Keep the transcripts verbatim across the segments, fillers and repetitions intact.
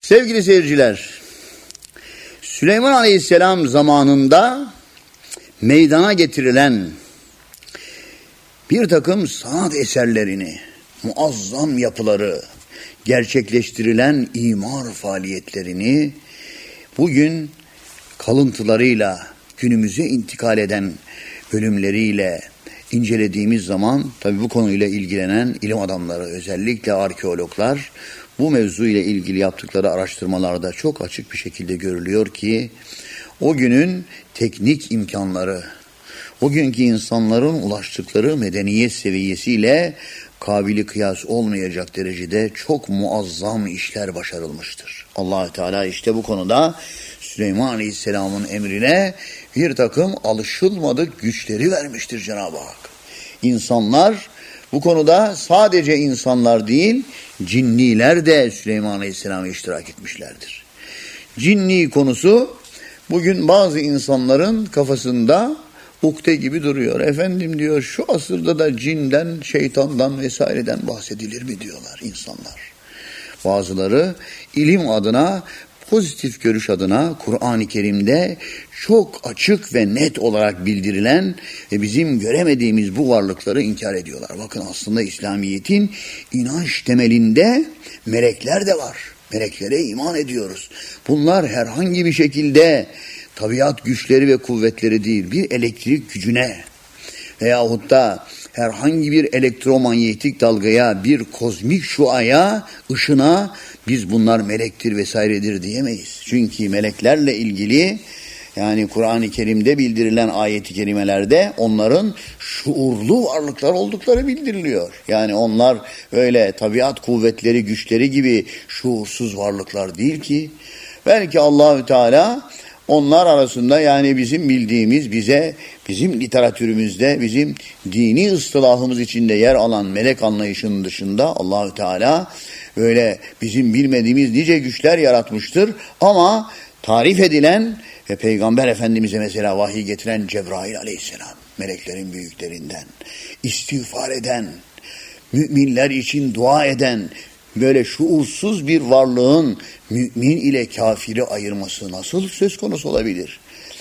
Sevgili seyirciler, Süleyman Aleyhisselam zamanında meydana getirilen bir takım sanat eserlerini, muazzam yapıları, gerçekleştirilen imar faaliyetlerini bugün kalıntılarıyla, günümüze intikal eden bölümleriyle incelediğimiz zaman tabii bu konuyla ilgilenen ilim adamları, özellikle arkeologlar, bu mevzu ile ilgili yaptıkları araştırmalarda çok açık bir şekilde görülüyor ki o günün teknik imkanları, o günkü insanların ulaştıkları medeniyet seviyesiyle kabili kıyas olmayacak derecede çok muazzam işler başarılmıştır. Allah Teala işte bu konuda Süleyman Aleyhisselam'ın emrine bir takım alışılmadık güçleri vermiştir Cenab-ı Hak. İnsanlar bu konuda sadece insanlar değil, cinniler de Süleyman Aleyhisselam'a iştirak etmişlerdir. Cinni konusu bugün bazı insanların kafasında ukde gibi duruyor. Efendim diyor, şu asırda da cinden, şeytandan vesaireden bahsedilir mi diyorlar insanlar. Bazıları ilim adına, pozitif görüş adına Kur'an-ı Kerim'de çok açık ve net olarak bildirilen ve bizim göremediğimiz bu varlıkları inkar ediyorlar. Bakın, aslında İslamiyet'in inanç temelinde melekler de var. Meleklere iman ediyoruz. Bunlar herhangi bir şekilde tabiat güçleri ve kuvvetleri değil, bir elektrik gücüne veyahut da herhangi bir elektromanyetik dalgaya, bir kozmik şuaya, ışına biz bunlar melektir vesairedir diyemeyiz. Çünkü meleklerle ilgili, yani Kur'an-ı Kerim'de bildirilen ayet-i kerimelerde onların şuurlu varlıklar oldukları bildiriliyor. Yani onlar öyle tabiat kuvvetleri, güçleri gibi şuursuz varlıklar değil ki. Belki Allahü Teala onlar arasında, yani bizim bildiğimiz, bize, bizim literatürümüzde, bizim dini ıstılahımız içinde yer alan melek anlayışının dışında Allahü Teala böyle bizim bilmediğimiz nice güçler yaratmıştır. Ama tarif edilen ve Peygamber Efendimiz'e mesela vahiy getiren Cebrail Aleyhisselam, meleklerin büyüklerinden, istiğfar eden, müminler için dua eden, böyle şuursuz bir varlığın mümin ile kafiri ayırması nasıl söz konusu olabilir?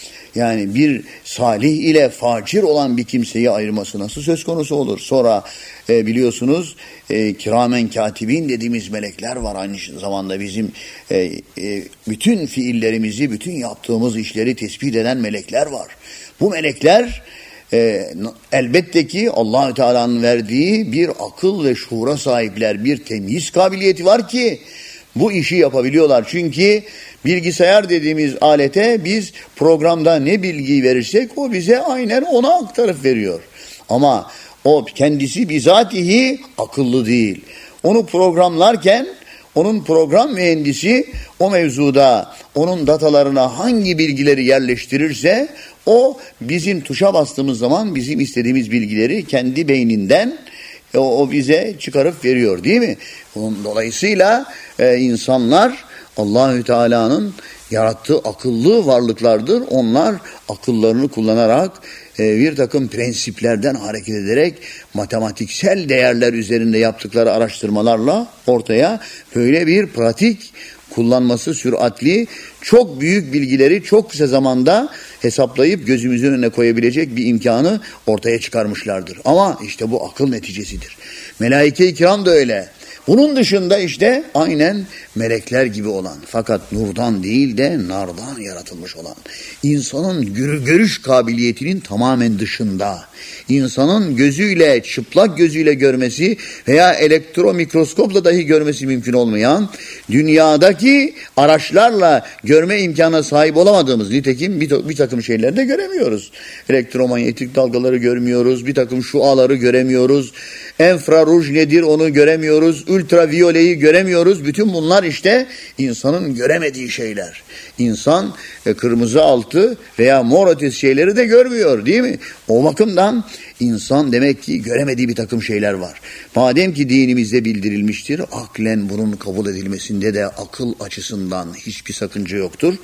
Yani bir salih ile facir olan bir kimseyi ayırması nasıl söz konusu olur? Sonra e, biliyorsunuz e, kiramen katibin dediğimiz melekler var. Aynı zamanda bizim e, e, bütün fiillerimizi, bütün yaptığımız işleri tespit eden melekler var. Bu melekler e, elbette ki Allah-u Teala'nın verdiği bir akıl ve şuura sahipler, bir temyiz kabiliyeti var ki bu işi yapabiliyorlar. Çünkü bilgisayar dediğimiz alete biz programda ne bilgiyi verirsek o bize aynen ona aktarıp veriyor. Ama o kendisi bizatihi akıllı değil. Onu programlarken onun program mühendisi o mevzuda onun datalarına hangi bilgileri yerleştirirse o bizim tuşa bastığımız zaman bizim istediğimiz bilgileri kendi beyninden o, o bize çıkarıp veriyor, değil mi? Onun dolayısıyla e, insanlar Allahü Teala'nın yarattığı akıllı varlıklardır. Onlar akıllarını kullanarak e, bir takım prensiplerden hareket ederek matematiksel değerler üzerinde yaptıkları araştırmalarla ortaya böyle bir pratik, kullanması süratli, çok büyük bilgileri çok kısa zamanda hesaplayıp gözümüzün önüne koyabilecek bir imkanı ortaya çıkarmışlardır. Ama işte bu akıl neticesidir. Melaike-i kiram da öyle. Bunun dışında işte aynen melekler gibi olan, fakat nurdan değil de nardan yaratılmış olan, insanın görüş kabiliyetinin tamamen dışında, insanın gözüyle, çıplak gözüyle görmesi veya elektromikroskopla dahi görmesi mümkün olmayan, dünyadaki araçlarla görme imkanına sahip olamadığımız, nitekim bir, bir takım şeyleri de göremiyoruz. Elektromanyetik dalgaları görmüyoruz, bir takım şuaları göremiyoruz, infraruj nedir onu göremiyoruz, ultraviyoleyi göremiyoruz. Bütün bunlar işte insanın göremediği şeyler. İnsan e, kırmızı altı veya mor ötesi şeyleri de görmüyor, değil mi? O bakımdan insan demek ki göremediği bir takım şeyler var. Madem ki dinimizde bildirilmiştir, aklen bunun kabul edilmesinde de akıl açısından hiçbir sakınca yoktur.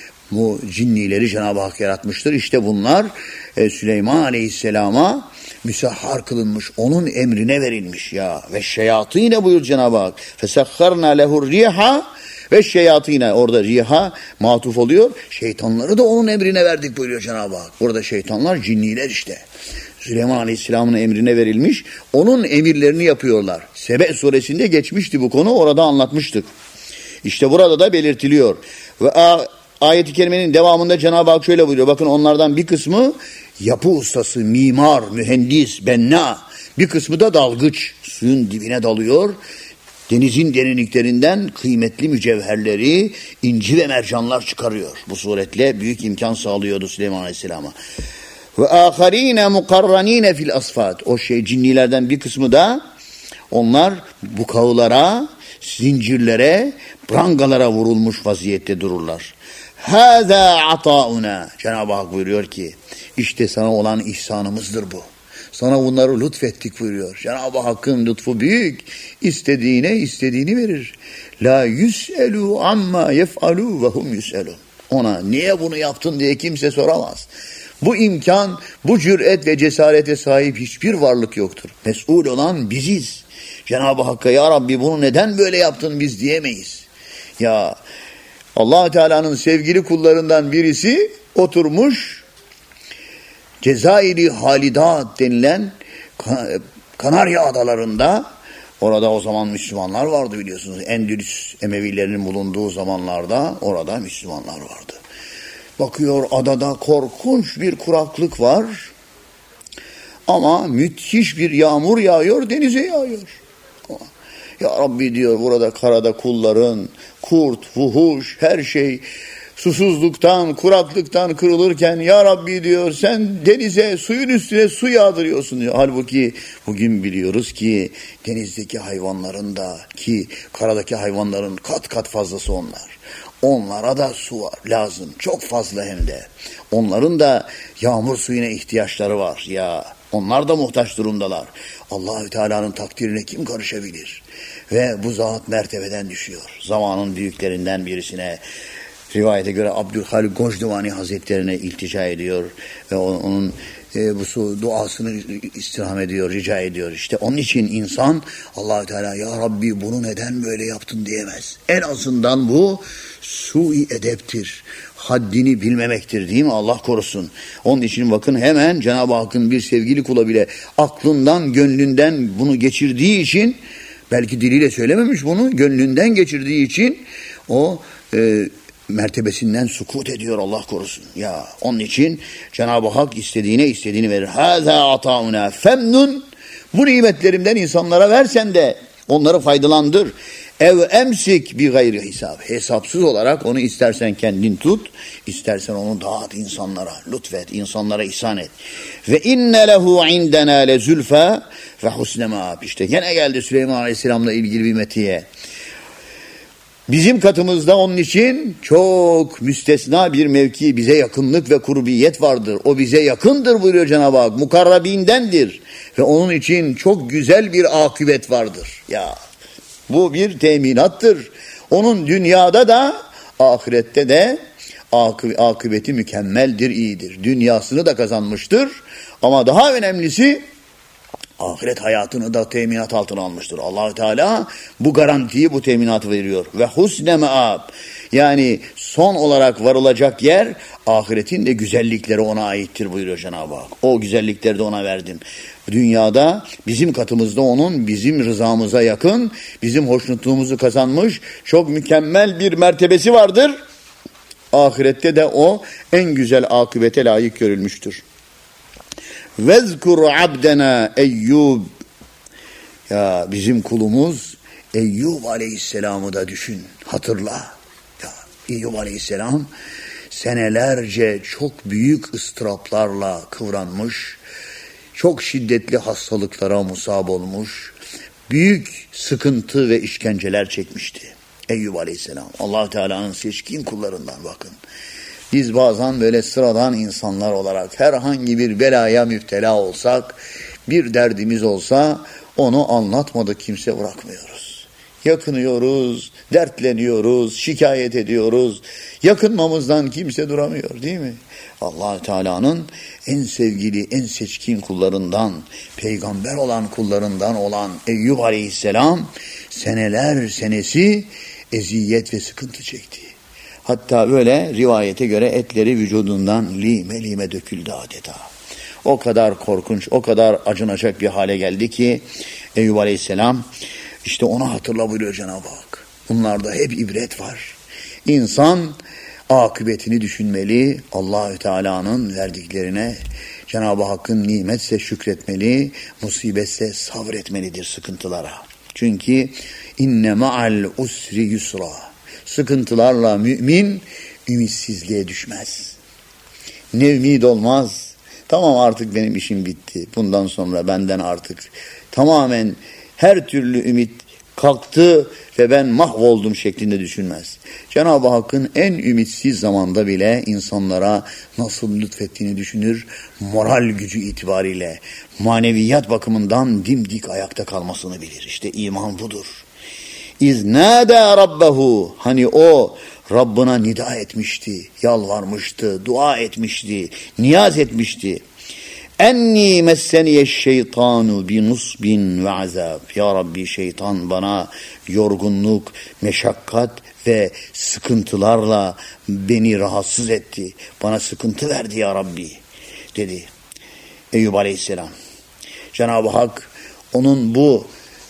Bu cinnileri Cenab-ı Hak yaratmıştır. İşte bunlar e, Süleyman Aleyhisselam'a müsahhar kılınmış, onun emrine verilmiş ya. Ve şeyatîne buyur Cenab-ı Hak. Fesahharna lehur riha Ve şeyatine, orada riha matuf oluyor. Şeytanları da onun emrine verdik buyuruyor Cenab-ı Hak. Burada şeytanlar cinniler işte. Süleyman Aleyhisselam'ın emrine verilmiş. Onun emirlerini yapıyorlar. Sebe suresinde geçmişti bu konu. Orada anlatmıştık. İşte burada da belirtiliyor. Ve ayet-i kerimenin devamında Cenab-ı Hak şöyle buyuruyor. Bakın onlardan bir kısmı yapı ustası, mimar, mühendis, benna. Bir kısmı da dalgıç. Suyun dibine dalıyor. Denizin derinliklerinden kıymetli mücevherleri, inci ve mercanlar çıkarıyor. Bu suretle büyük imkan sağlıyordu Süleyman Aleyhisselam'a. Ve âkharîne mukarranîne fil asfât. O şey cinnilerden bir kısmı da onlar bukağılara, zincirlere, prangalara vurulmuş vaziyette dururlar. Hâzâ atâuna. Cenab-ı Hak buyuruyor ki işte sana olan ihsanımızdır bu. Sana bunları lütfettik buyuruyor. Cenab-ı Hakk'ın lütfu büyük. İstediğine istediğini verir. La yüs'elû amma yef'alû ve hum yüs'elûn. Ona niye bunu yaptın diye kimse soramaz. Bu imkan, bu cüret ve cesarete sahip hiçbir varlık yoktur. Mes'ul olan biziz. Cenab-ı Hakk'a ya Rabbi bunu neden böyle yaptın biz diyemeyiz. Ya Allah Teala'nın sevgili kullarından birisi oturmuş Cezayir-i Halidat denilen Kanarya adalarında, orada o zaman Müslümanlar vardı biliyorsunuz. Endülüs Emevilerinin bulunduğu zamanlarda orada Müslümanlar vardı. Bakıyor adada korkunç bir kuraklık var ama müthiş bir yağmur yağıyor, denize yağıyor. Ya Rabbi diyor burada karada kulların, kurt, vuhuş, her şey susuzluktan, kuraklıktan kırılırken ya Rabbi diyor sen denize, suyun üstüne su yağdırıyorsun diyor. Halbuki bugün biliyoruz ki denizdeki hayvanların da ki karadaki hayvanların kat kat fazlası onlar. Onlara da su var, lazım. Çok fazla hem de. Onların da yağmur suyuna ihtiyaçları var. Ya onlar da muhtaç durumdalar. Allahü Teala'nın takdirine kim karışabilir? Ve bu zat mertebeden düşüyor. Zamanın büyüklerinden birisine, rivayete göre Abdülhalik Gocduvani Hazretlerine iltica ediyor ve onun e, bu su duasını istirham ediyor, rica ediyor. İşte onun için insan Allah-u Teala ya Rabbi bunu neden böyle yaptın diyemez. En azından bu sui edeptir. Haddini bilmemektir değil mi? Allah korusun. Onun için bakın hemen Cenab-ı Hakk'ın bir sevgili kula bile aklından, gönlünden bunu geçirdiği için, belki diliyle söylememiş bunu, gönlünden geçirdiği için o e, mertebesinden sukut ediyor Allah korusun. Ya onun için Cenab-ı Hak istediğine istediğini verir. Hâzâ atâuna femnun. Bu nimetlerimden insanlara versen de onları faydalandır. Ev emsik bi gayri hesab. Hesapsız olarak onu istersen kendin tut, istersen onu dağıt insanlara, lütfet, insanlara ihsan et. Ve inne lehu indena le zülfe ve husne mâb. İşte gene geldi Süleyman Aleyhisselam'la ilgili bir metiye. Bizim katımızda onun için çok müstesna bir mevki, bize yakınlık ve kurbiyet vardır. O bize yakındır buyuruyor Cenab-ı Hak. Mukarrabindendir. Ve onun için çok güzel bir akıbet vardır. Ya bu bir teminattır. Onun dünyada da ahirette de akıbeti mükemmeldir, iyidir. Dünyasını da kazanmıştır. Ama daha önemlisi ahiret hayatını da teminat altına almıştır. Allah-u Teala bu garantiyi, bu teminatı veriyor. Ve husne me'ab. Yani son olarak varılacak yer ahiretin de güzellikleri ona aittir buyuruyor Cenab-ı Hak. O güzellikleri de ona verdim. Dünyada bizim katımızda onun bizim rızamıza yakın, bizim hoşnutluğumuzu kazanmış çok mükemmel bir mertebesi vardır. Ahirette de o en güzel akıbete layık görülmüştür. Vezkur abdena Eyyub. Ya bizim kulumuz Eyyub Aleyhisselam'ı da düşün, hatırla. Ya Eyyub Aleyhisselam senelerce çok büyük ıstıraplarla kıvranmış, çok şiddetli hastalıklara musab olmuş, büyük sıkıntı ve işkenceler çekmişti. Eyyub Aleyhisselam, Allah Teala'nın seçkin kullarından bakın. Biz bazen böyle sıradan insanlar olarak herhangi bir belaya müptela olsak, bir derdimiz olsa onu anlatmadık kimse bırakmıyoruz. Yakınıyoruz, dertleniyoruz, şikayet ediyoruz. Yakınmamızdan kimse duramıyor değil mi? Allah Teala'nın en sevgili, en seçkin kullarından, peygamber olan kullarından olan Eyyub Aleyhisselam seneler senesi eziyet ve sıkıntı çekti. Hatta böyle rivayete göre etleri vücudundan lime lime döküldü adeta. O kadar korkunç, o kadar acınacak bir hale geldi ki Eyüp Aleyhisselam işte onu hatırla buyuruyor Cenab-ı Hak. Bunlarda hep ibret var. İnsan akıbetini düşünmeli, Allahü Teala'nın verdiklerine, Cenab-ı Hakk'ın nimetse şükretmeli, musibetse sabretmelidir sıkıntılara. Çünkü inne ma'al usri yusra. Sıkıntılarla mümin ümitsizliğe düşmez. Ne ümid olmaz. Tamam, artık benim işim bitti. Bundan sonra benden artık tamamen her türlü ümit kalktı ve ben mahvoldum şeklinde düşünmez. Cenab-ı Hakk'ın en ümitsiz zamanda bile insanlara nasıl lütfettiğini düşünür. Moral gücü itibariyle maneviyat bakımından dimdik ayakta kalmasını bilir. İşte iman budur. İznâde rabbehu, hani o Rabbına nida etmişti, yalvarmıştı, dua etmişti, niyaz etmişti. Enni messeniyeşşeytanu bi nusbin ve azab. Ya Rabbi, şeytan bana yorgunluk, meşakkat ve sıkıntılarla beni rahatsız etti. Bana sıkıntı verdi ya Rabbi dedi Eyüp Aleyhisselam. Cenab-ı Hak onun bu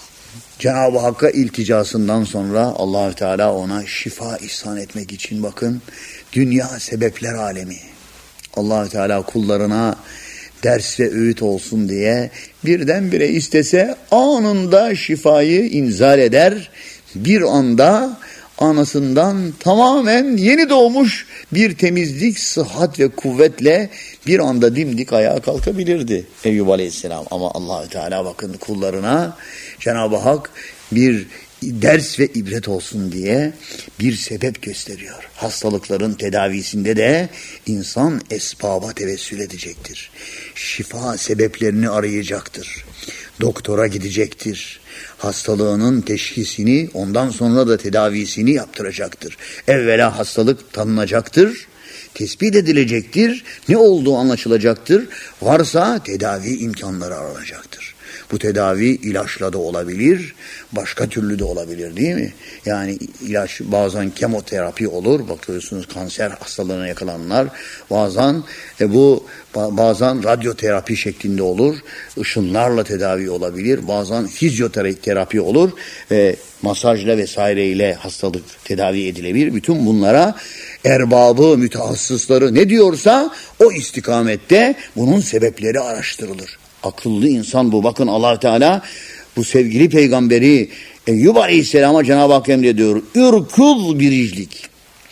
Cenab-ı Hakk'a ilticasından sonra Allahü Teala ona şifa ihsan etmek için, bakın, dünya sebepler alemi. Allahü Teala kullarına ders ve öğüt olsun diye birdenbire istese anında şifayı inzal eder. Bir anda anasından tamamen yeni doğmuş bir temizlik, sıhhat ve kuvvetle bir anda dimdik ayağa kalkabilirdi Eyüp Aleyhisselam. Ama Allahü Teala bakın kullarına Cenab-ı Hak bir ders ve ibret olsun diye bir sebep gösteriyor. Hastalıkların tedavisinde de insan esbaba tevessül edecektir. Şifa sebeplerini arayacaktır. Doktora gidecektir. Hastalığının teşhisini, ondan sonra da tedavisini yaptıracaktır. Evvela hastalık tanınacaktır, tespit edilecektir, ne olduğu anlaşılacaktır. Varsa tedavi imkanları aranacaktır. Bu tedavi ilaçla da olabilir, başka türlü de olabilir, değil mi? Yani ilaç, bazen kemoterapi olur, bakıyorsunuz kanser hastalığına yakalananlar, bazen e, bu bazen radyoterapi şeklinde olur, ışınlarla tedavi olabilir, bazen fizyoterapi olur ve masajla vesaireyle hastalık tedavi edilebilir. Bütün bunlara erbabı, mütehassısları ne diyorsa o istikamette bunun sebepleri araştırılır. Akıllı insan bu. Bakın Allah Teala bu sevgili peygamberi Eyüp Aleyhisselam'a Cenab-ı Hak emrediyor. Ürkul biriclik.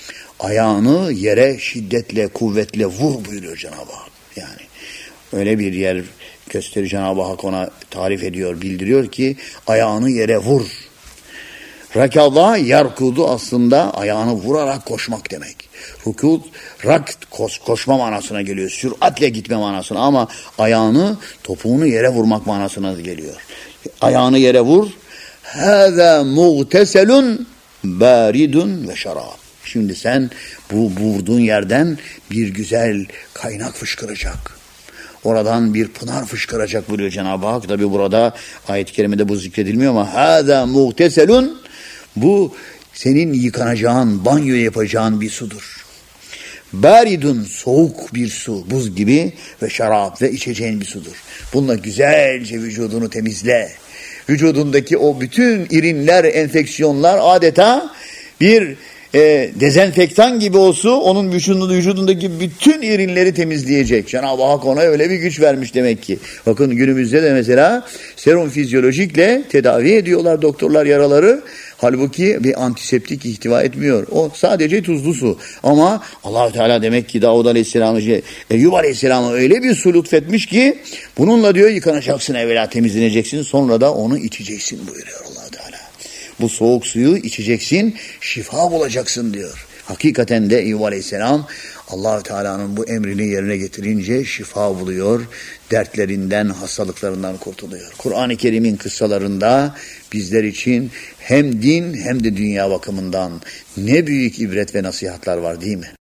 Ayağını yere şiddetle, kuvvetle vur buyuruyor Cenab-ı Hak. Yani öyle bir yer gösteri Cenab-ı Hak ona tarif ediyor, bildiriyor ki ayağını yere vur. Rakada yarkudu aslında ayağını vurarak koşmak demek. Rukud, rak koş, koşma manasına geliyor. Süratle gitme manasına, ama ayağını, topuğunu yere vurmak manasına geliyor. Ayağını yere vur. Hâzâ muğteselun bâridun ve şarab. Şimdi sen bu vurduğun yerden bir güzel kaynak fışkıracak. Oradan bir pınar fışkıracak buyuruyor Cenab-ı Hak. Tabi burada ayet-i kerimede bu zikredilmiyor ama hâzâ muğteselun, bu senin yıkanacağın, banyo yapacağın bir sudur. Baridun, soğuk bir su, buz gibi, ve şarap, ve içeceğin bir sudur. Bununla güzelce vücudunu temizle. Vücudundaki o bütün irinler, enfeksiyonlar adeta bir e, dezenfektan gibi olsun, onun vücudunda, vücudundaki bütün irinleri temizleyecek. Cenab-ı Hak ona öyle bir güç vermiş demek ki. Bakın günümüzde de mesela serum fizyolojikle tedavi ediyorlar doktorlar yaraları. Halbuki bir antiseptik ihtiva etmiyor. O sadece tuzlu su. Ama Allah-u Teala demek ki Davud Aleyhisselam'ı, Eyüp Aleyhisselam'a öyle bir su lütfetmiş ki bununla diyor yıkanacaksın, evvela temizleneceksin, sonra da onu içeceksin buyuruyor Allah-u Teala. Bu soğuk suyu içeceksin, şifa bulacaksın diyor. Hakikaten de Eyüp Aleyhisselam Allah-u Teala'nın bu emrini yerine getirince şifa buluyor, dertlerinden, hastalıklarından kurtuluyor. Kur'an-ı Kerim'in kıssalarında bizler için hem din hem de dünya bakımından ne büyük ibret ve nasihatler var, değil mi?